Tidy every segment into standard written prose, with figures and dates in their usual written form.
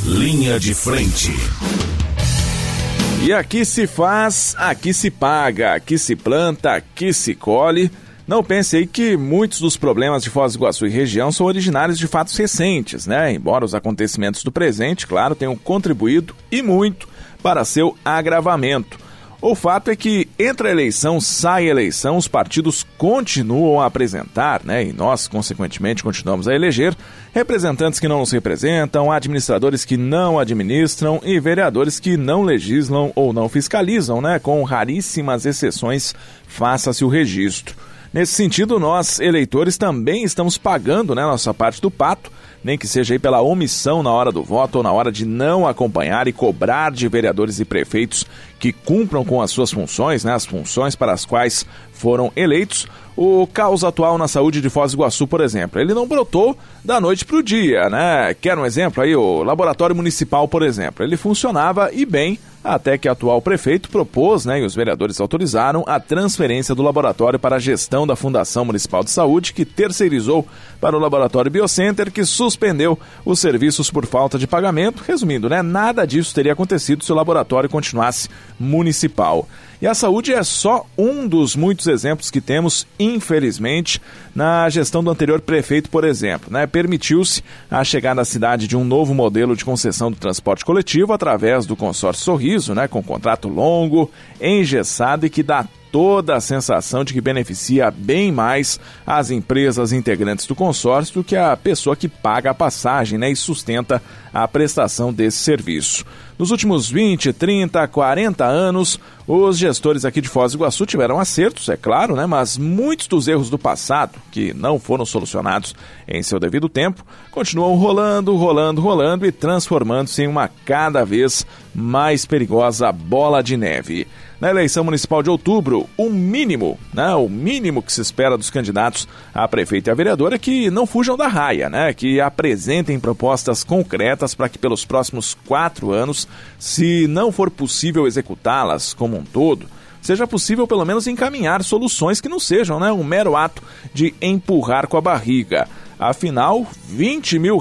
Linha de Frente. E aqui se faz, aqui se paga, aqui se planta, aqui se colhe. Não pense aí que muitos dos problemas de Foz do Iguaçu e região são originários de fatos recentes, né? Embora os acontecimentos do presente, claro, tenham contribuído e muito para seu agravamento. O fato é que entre a eleição sai a eleição, os partidos continuam a apresentar, né? E nós, consequentemente, continuamos a eleger representantes que não nos representam, administradores que não administram e vereadores que não legislam ou não fiscalizam, né? Com raríssimas exceções, faça-se o registro. Nesse sentido, nós, eleitores, também estamos pagando, né, nossa parte do pato, nem que seja aí pela omissão na hora do voto ou na hora de não acompanhar e cobrar de vereadores e prefeitos que cumpram com as suas funções, né, as funções para as quais foram eleitos. O caos atual na saúde de Foz do Iguaçu, por exemplo, ele não brotou da noite para o dia, né? Quer um exemplo aí? O laboratório municipal, por exemplo, ele funcionava e bem até que o atual prefeito propôs, né, e os vereadores autorizaram a transferência do laboratório para a gestão da Fundação Municipal de Saúde, que terceirizou para o Laboratório Biocenter, que suspendeu os serviços por falta de pagamento. Resumindo, né, nada disso teria acontecido se o laboratório continuasse municipal. E a saúde é só um dos muitos exemplos que temos, infelizmente, na gestão do anterior prefeito, por exemplo, né? Permitiu-se a chegada à cidade de um novo modelo de concessão do transporte coletivo através do consórcio Sorriso, né? Com contrato longo, engessado e que dá toda a sensação de que beneficia bem mais as empresas integrantes do consórcio do que a pessoa que paga a passagem, né, e sustenta a prestação desse serviço. Nos últimos 20, 30, 40 anos, os gestores aqui de Foz do Iguaçu tiveram acertos, é claro, né, mas muitos dos erros do passado, que não foram solucionados em seu devido tempo, continuam rolando e transformando-se em uma cada vez mais perigosa bola de neve. Na eleição municipal de outubro, o mínimo que se espera dos candidatos a prefeito e a vereador é que não fujam da raia, né? Que apresentem propostas concretas para que pelos próximos 4 anos, se não for possível executá-las como um todo, seja possível pelo menos encaminhar soluções que não sejam, né, um mero ato de empurrar com a barriga. Afinal, R$20 mil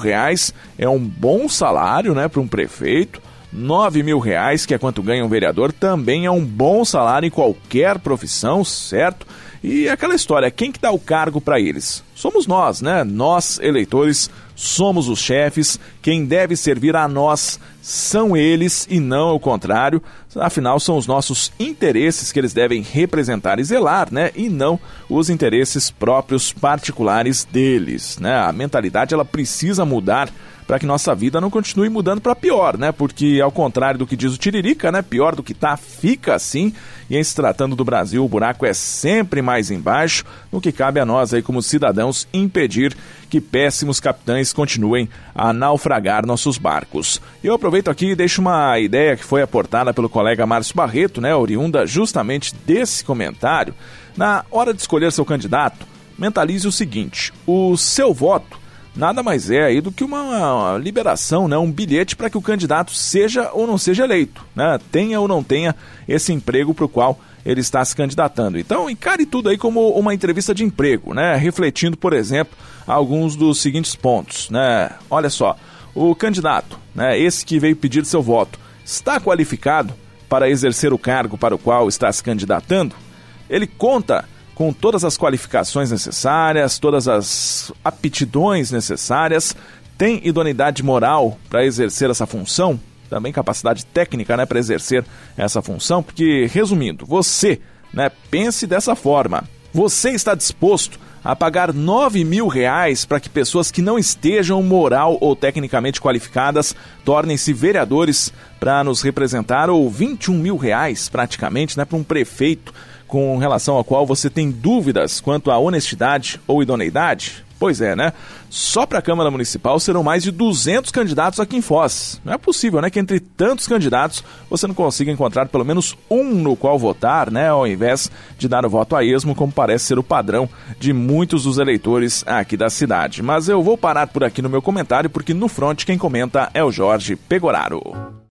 é um bom salário, né, para um prefeito. R$9 mil, que é quanto ganha um vereador, também é um bom salário em qualquer profissão, certo? E aquela história, quem que dá o cargo para eles? Somos nós, né? Nós, eleitores, somos os chefes, quem deve servir a nós são eles e não o contrário. Afinal, são os nossos interesses que eles devem representar e zelar, né? E não os interesses próprios particulares deles, né? A mentalidade, ela precisa mudar para que nossa vida não continue mudando para pior, né? Porque, ao contrário do que diz o Tiririca, né? Pior do que tá, fica assim. E em se tratando do Brasil, o buraco é sempre mais embaixo, no que cabe a nós aí como cidadãos impedir que péssimos capitães continuem a naufragar nossos barcos. Eu aproveito aqui e deixo uma ideia que foi aportada pelo colega Márcio Barreto, né? Oriunda justamente desse comentário. Na hora de escolher seu candidato, mentalize o seguinte: o seu voto nada mais é aí do que uma liberação, né? Um bilhete para que o candidato seja ou não seja eleito, né? Tenha ou não tenha esse emprego para o qual ele está se candidatando. Então, encare tudo aí como uma entrevista de emprego, né? Refletindo, por exemplo, alguns dos seguintes pontos, né? Olha só, o candidato, né? Esse que veio pedir seu voto, está qualificado para exercer o cargo para o qual está se candidatando? Ele conta com todas as qualificações necessárias, todas as aptidões necessárias, tem idoneidade moral para exercer essa função, também capacidade técnica, né, para exercer essa função, porque, resumindo, você, né, pense dessa forma: você está disposto a pagar R$9 mil para que pessoas que não estejam moral ou tecnicamente qualificadas tornem-se vereadores para nos representar, ou R$21 mil praticamente, né, para um prefeito com relação ao qual você tem dúvidas quanto à honestidade ou idoneidade? Pois é, né? Só para a Câmara Municipal serão mais de 200 candidatos aqui em Foz. Não é possível, né, que entre tantos candidatos você não consiga encontrar pelo menos um no qual votar, né, ao invés de dar o voto a esmo, como parece ser o padrão de muitos dos eleitores aqui da cidade. Mas eu vou parar por aqui no meu comentário, porque no front quem comenta é o Jorge Pegoraro.